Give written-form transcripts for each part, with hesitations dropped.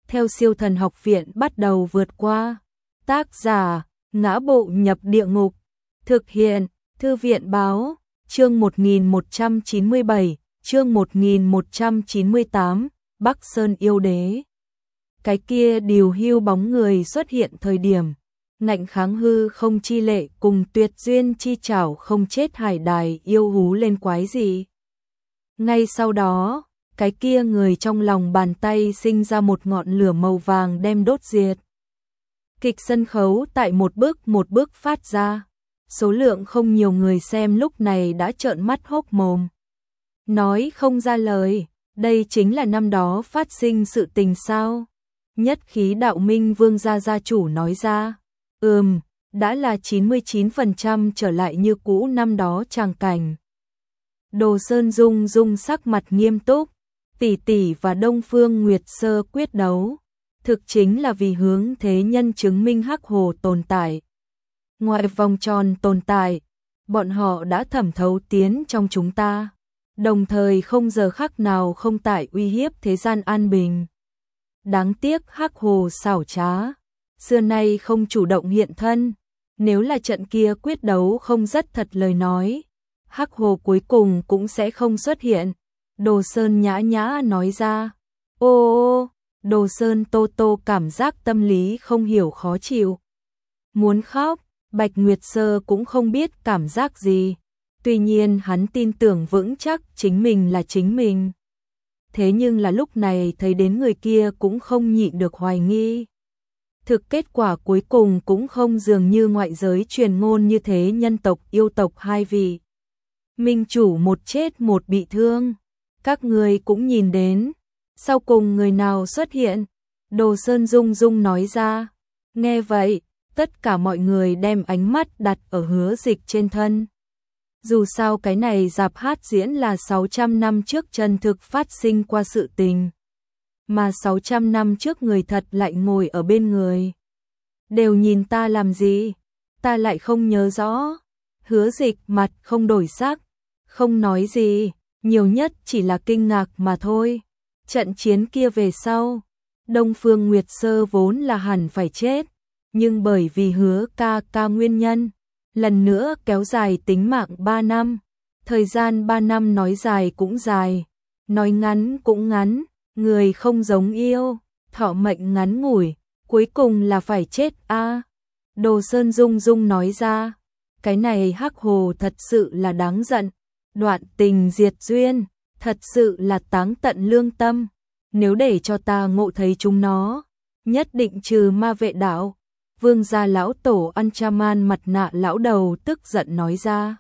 theo Siêu Thần Học Viện bắt đầu vượt qua. Tác giả: Ngã Bộ Nhập Địa Ngục. Thực hiện: Thư viện báo. Chương 1197, chương 1198, Bắc Sơn yêu đế. Cái kia điều hưu bóng người xuất hiện thời điểm ngạnh kháng hư không chi lệ cùng tuyệt duyên chi chảo không chết hải đài yêu hú lên quái gì. Ngay sau đó, cái kia người trong lòng bàn tay sinh ra một ngọn lửa màu vàng đem đốt diệt. Kịch sân khấu tại một bước phát ra. Số lượng không nhiều người xem lúc này đã trợn mắt hốc mồm. Nói không ra lời, đây chính là năm đó phát sinh sự tình sao? Nhất khí đạo minh vương gia gia chủ nói ra. Đã là 99% trở lại như cũ năm đó tràng cảnh. Đồ Sơn Dung Dung sắc mặt nghiêm túc, tỷ tỷ và Đông Phương Nguyệt Sơ quyết đấu. Thực chính là vì hướng thế nhân chứng minh Hắc Hồ tồn tại. Ngoài vòng tròn tồn tại, bọn họ đã thẩm thấu tiến trong chúng ta, đồng thời không giờ khắc nào không tại uy hiếp thế gian an bình. Đáng tiếc Hắc Hồ xảo trá, xưa nay không chủ động hiện thân, nếu là trận kia quyết đấu không rất thật lời nói, Hắc Hồ cuối cùng cũng sẽ không xuất hiện. Đồ Sơn nhã nhã nói ra. Ô, Đồ Sơn Tô Tô cảm giác tâm lý không hiểu khó chịu, muốn khóc. Bạch Nguyệt Sơ cũng không biết cảm giác gì, tuy nhiên hắn tin tưởng vững chắc chính mình là chính mình. Thế nhưng là lúc này thấy đến người kia cũng không nhịn được hoài nghi. Thực kết quả cuối cùng cũng không dường như ngoại giới truyền ngôn như thế, nhân tộc yêu tộc hai vị minh chủ một chết một bị thương. Các người cũng nhìn đến, sau cùng người nào xuất hiện? Đồ Sơn Dung Dung nói ra. Nghe vậy, tất cả mọi người đem ánh mắt đặt ở Hứa Dịch trên thân. Dù sao cái này dạp hát diễn là 600 năm trước chân thực phát sinh qua sự tình. Mà 600 năm trước người thật lại ngồi ở bên người. Đều nhìn ta làm gì? Ta lại không nhớ rõ. Hứa Dịch mặt không đổi sắc, không nói gì, nhiều nhất chỉ là kinh ngạc mà thôi. Trận chiến kia về sau, Đông Phương Nguyệt Sơ vốn là hẳn phải chết, nhưng bởi vì Hứa ca ca nguyên nhân, lần nữa kéo dài tính mạng 3 năm. Thời gian 3 năm nói dài cũng dài, nói ngắn cũng ngắn, người không giống yêu, thọ mệnh ngắn ngủi, cuối cùng là phải chết a. Đồ Sơn Dung Dung nói ra, cái này Hắc Hồ thật sự là đáng giận, đoạn tình diệt duyên, thật sự là táng tận lương tâm, nếu để cho ta ngộ thấy chúng nó, nhất định trừ ma vệ đạo. Vương gia lão tổ Anchaman mặt nạ lão đầu tức giận nói ra.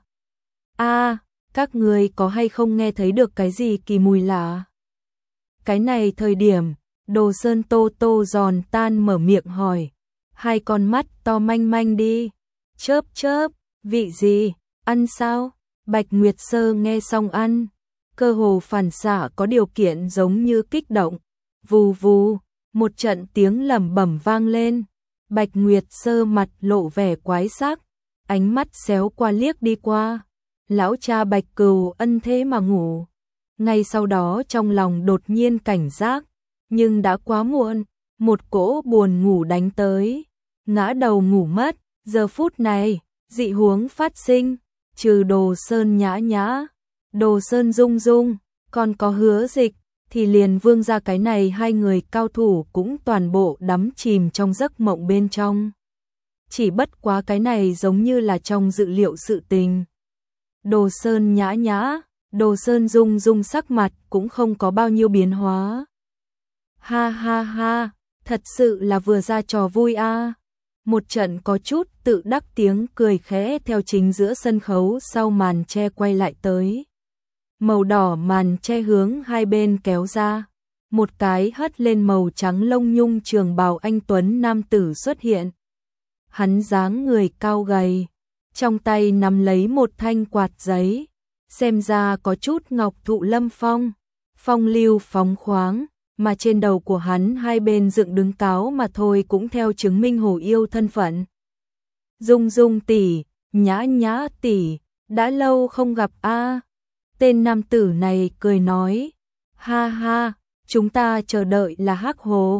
Các ngươi có hay không nghe thấy được cái gì kỳ mùi lạ? Cái này thời điểm, Đồ Sơn Tô Tô giòn tan mở miệng hỏi. Hai con mắt to manh manh đi. Chớp chớp, vị gì, ăn sao? Bạch Nguyệt Sơ nghe xong ăn, cơ hồ phản xạ có điều kiện giống như kích động. Vù vù, một trận tiếng lẩm bẩm vang lên. Bạch Nguyệt Sơ mặt lộ vẻ quái sắc, ánh mắt xéo qua liếc đi qua. Lão cha Bạch Cừu Ân thế mà ngủ. Ngay sau đó trong lòng đột nhiên cảnh giác, nhưng đã quá muộn, một cỗ buồn ngủ đánh tới, ngã đầu ngủ mất. Giờ phút này, dị huống phát sinh, trừ Đồ Sơn nhã nhã, Đồ Sơn Dung Dung, còn có Hứa Dịch, thì liền Vương gia cái này hai người cao thủ cũng toàn bộ đắm chìm trong giấc mộng bên trong. Chỉ bất quá cái này giống như là trong dự liệu sự tình. Đồ Sơn nhã nhã, Đồ Sơn Dung Dung sắc mặt cũng không có bao nhiêu biến hóa. Ha ha ha, thật sự là vừa ra trò vui a. Một trận có chút tự đắc tiếng cười khẽ theo chính giữa sân khấu sau màn che quay lại tới. Màu đỏ màn che hướng hai bên kéo ra, một cái hất lên màu trắng lông nhung trường bào anh tuấn nam tử xuất hiện. Hắn dáng người cao gầy, trong tay nắm lấy một thanh quạt giấy, xem ra có chút ngọc thụ lâm phong, phong lưu phóng khoáng, mà trên đầu của hắn hai bên dựng đứng cáo mà thôi cũng theo chứng minh hồ yêu thân phận. Dung Dung tỷ, nhã nhã tỷ, đã lâu không gặp a. Tên nam tử này cười nói, ha ha, chúng ta chờ đợi là Hắc Hồ.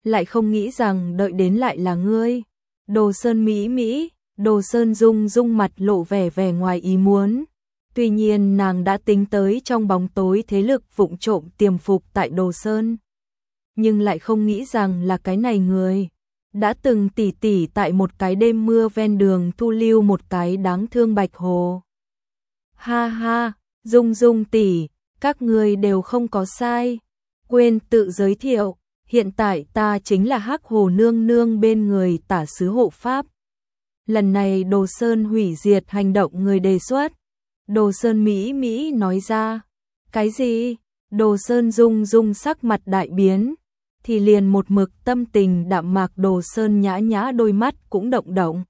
lại không nghĩ rằng đợi đến lại là ngươi. Đồ Sơn Mỹ, Đồ Sơn Dung mặt lộ vẻ vẻ ngoài ý muốn. Tuy nhiên nàng đã tính tới trong bóng tối thế lực vụng trộm tiềm phục tại Đồ Sơn. Nhưng lại không nghĩ rằng là cái này người. Đã từng tỉ tỉ tại một cái đêm mưa ven đường thu lưu một cái đáng thương bạch hồ. Ha ha, Dung tỉ, các người đều không có sai. Quên tự giới thiệu, hiện tại ta chính là Hắc Hồ nương nương bên người tả sứ hộ pháp. Lần này Đồ Sơn hủy diệt hành động người đề xuất. Đồ Sơn Mỹ nói ra. Cái gì? Đồ Sơn Dung sắc mặt đại biến. Thì liền một mực tâm tình đạm mạc Đồ Sơn nhã đôi mắt cũng động.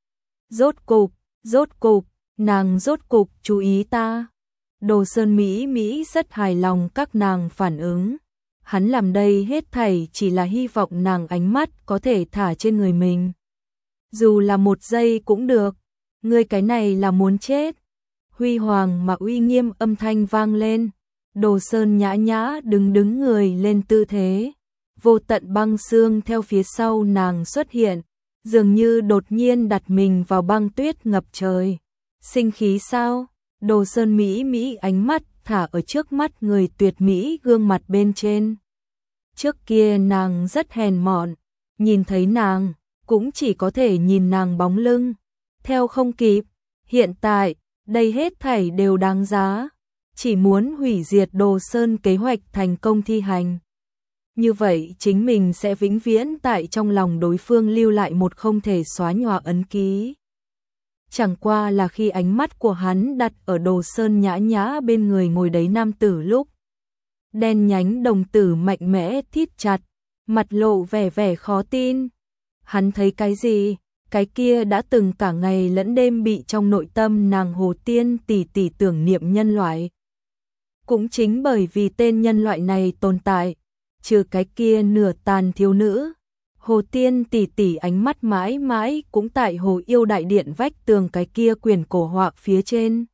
Rốt cục, nàng rốt cục chú ý ta. Đồ Sơn Mỹ rất hài lòng các nàng phản ứng. Hắn làm đây hết thảy chỉ là hy vọng nàng ánh mắt có thể thả trên người mình. Dù là một giây cũng được. Ngươi cái này là muốn chết. Huy hoàng mà uy nghiêm âm thanh vang lên. Đồ Sơn nhã đứng người lên tư thế. Vô tận băng sương theo phía sau nàng xuất hiện, dường như đột nhiên đặt mình vào băng tuyết ngập trời. Sinh khí sao? Đồ Sơn Mỹ ánh mắt thả ở trước mắt người tuyệt mỹ gương mặt bên trên. Trước kia nàng rất hèn mọn, nhìn thấy nàng, cũng chỉ có thể nhìn nàng bóng lưng. Theo không kịp, hiện tại, đây hết thảy đều đáng giá. Chỉ muốn hủy diệt Đồ Sơn kế hoạch thành công thi hành. Như vậy chính mình sẽ vĩnh viễn tại trong lòng đối phương lưu lại một không thể xóa nhòa ấn ký. Chẳng qua là khi ánh mắt của hắn đặt ở Đồ Sơn nhã bên người ngồi đấy nam tử lúc. Đen nhánh đồng tử mạnh mẽ thít chặt, mặt lộ vẻ khó tin. Hắn thấy cái gì? Cái kia đã từng cả ngày lẫn đêm bị trong nội tâm nàng Hồ Tiên tỷ tưởng niệm nhân loại. Cũng chính bởi vì tên nhân loại này tồn tại, trừ cái kia nửa tàn thiếu nữ, Hồ Tiên tỷ ánh mắt mãi mãi cũng tại Hồ Yêu đại điện vách tường cái kia quyển cổ họa phía trên.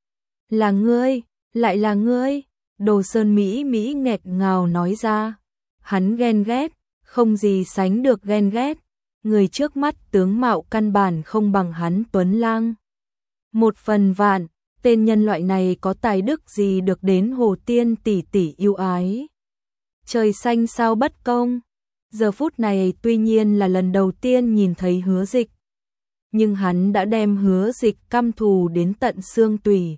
Là ngươi, lại là ngươi, Đồ Sơn Mỹ nghẹt ngào nói ra. Hắn ghen ghét, không gì sánh được ghen ghét. Người trước mắt tướng mạo căn bản không bằng hắn tuấn lang. Một phần vạn, tên nhân loại này có tài đức gì được đến Hồ Tiên tỷ yêu ái. Trời xanh sao bất công. Giờ phút này tuy nhiên là lần đầu tiên nhìn thấy Hứa Dịch, nhưng hắn đã đem Hứa Dịch căm thù đến tận xương tủy.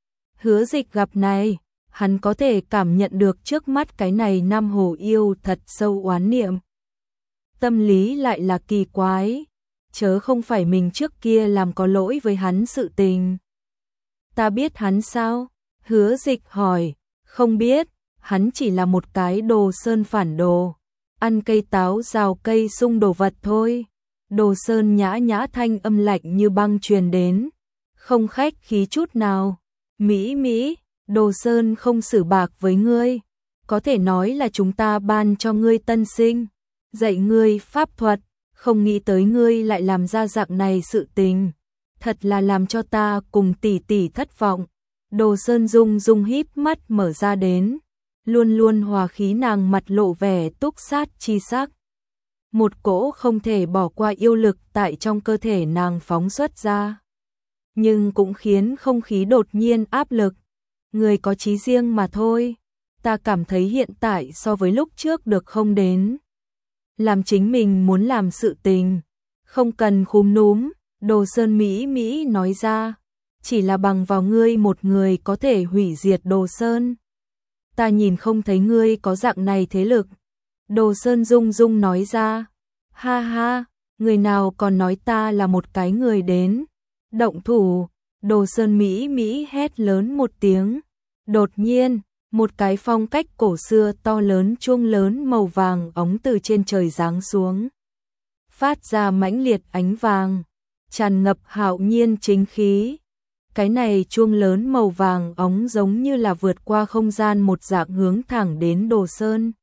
Hứa Dịch gặp này, hắn có thể cảm nhận được trước mắt cái này nam hồ yêu thật sâu oán niệm. Tâm lý lại là kỳ quái, chớ không phải mình trước kia làm có lỗi với hắn sự tình. Ta biết hắn sao? Hứa Dịch hỏi. Không biết, hắn chỉ là một cái Đồ Sơn phản đồ, ăn cây táo rào cây sung đồ vật thôi. Đồ Sơn nhã thanh âm lạnh như băng truyền đến, không khách khí chút nào. Mỹ, Đồ Sơn không xử bạc với ngươi, có thể nói là chúng ta ban cho ngươi tân sinh, dạy ngươi pháp thuật, không nghĩ tới ngươi lại làm ra dạng này sự tình, thật là làm cho ta cùng tỷ thất vọng. Đồ Sơn Dung híp mắt mở ra đến, luôn hòa khí nàng mặt lộ vẻ túc sát chi sắc. Một cỗ không thể bỏ qua yêu lực tại trong cơ thể nàng phóng xuất ra, nhưng cũng khiến không khí đột nhiên áp lực. Người có chí riêng mà thôi, ta cảm thấy hiện tại so với lúc trước được không đến. Làm chính mình muốn làm sự tình, không cần khúm núm. Đồ Sơn Mỹ nói ra, chỉ là bằng vào ngươi một người có thể hủy diệt Đồ Sơn. Ta nhìn không thấy ngươi có dạng này thế lực. Đồ Sơn Dung nói ra. Ha, người nào còn nói ta là một cái người đến động thủ. Đồ Sơn Mỹ hét lớn một tiếng. Đột nhiên, một cái phong cách cổ xưa to lớn chuông lớn màu vàng óng từ trên trời giáng xuống, phát ra mãnh liệt ánh vàng, tràn ngập hạo nhiên chính khí. Cái này chuông lớn màu vàng óng giống như là vượt qua không gian một dạng hướng thẳng đến Đồ Sơn.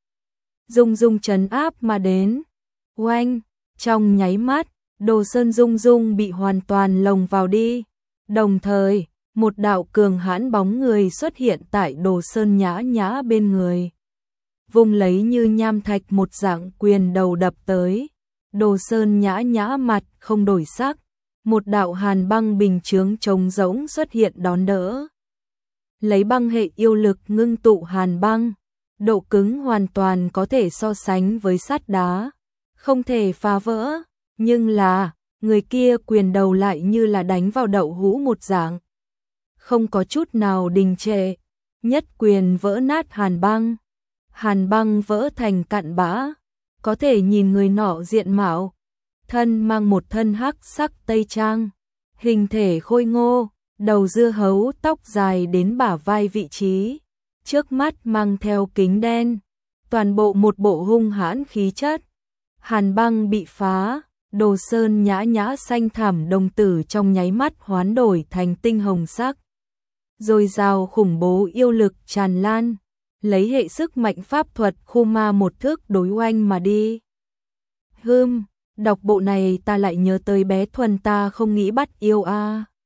Dung trấn áp mà đến. Oanh, trong nháy mắt, Đồ Sơn Dung bị hoàn toàn lồng vào đi. Đồng thời, một đạo cường hãn bóng người xuất hiện tại Đồ Sơn nhã bên người. vùng lấy như nham thạch một dạng quyền đầu đập tới. Đồ Sơn Nhã Nhã mặt không đổi sắc, một đạo hàn băng bình chướng trống rỗng xuất hiện đón đỡ. Lấy băng hệ yêu lực ngưng tụ hàn băng, độ cứng hoàn toàn có thể so sánh với sắt đá, không thể phá vỡ, nhưng là, người kia quyền đầu lại như là đánh vào đậu hũ một dạng. Không có chút nào đình trệ, nhất quyền vỡ nát hàn băng vỡ thành cặn bã, có thể nhìn người nọ diện mạo, thân mang một thân hắc sắc tây trang, hình thể khôi ngô, đầu dưa hấu, tóc dài đến bả vai vị trí, trước mắt mang theo kính đen, toàn bộ một bộ hung hãn khí chất. Hàn băng bị phá, Đồ Sơn Nhã Nhã xanh thẳm đồng tử trong nháy mắt hoán đổi thành tinh hồng sắc. Rồi rào khủng bố yêu lực tràn lan, lấy hệ sức mạnh pháp thuật khu ma một thước đối oanh mà đi. Đọc bộ này ta lại nhớ tới bé Thuần ta không nghĩ bắt yêu a.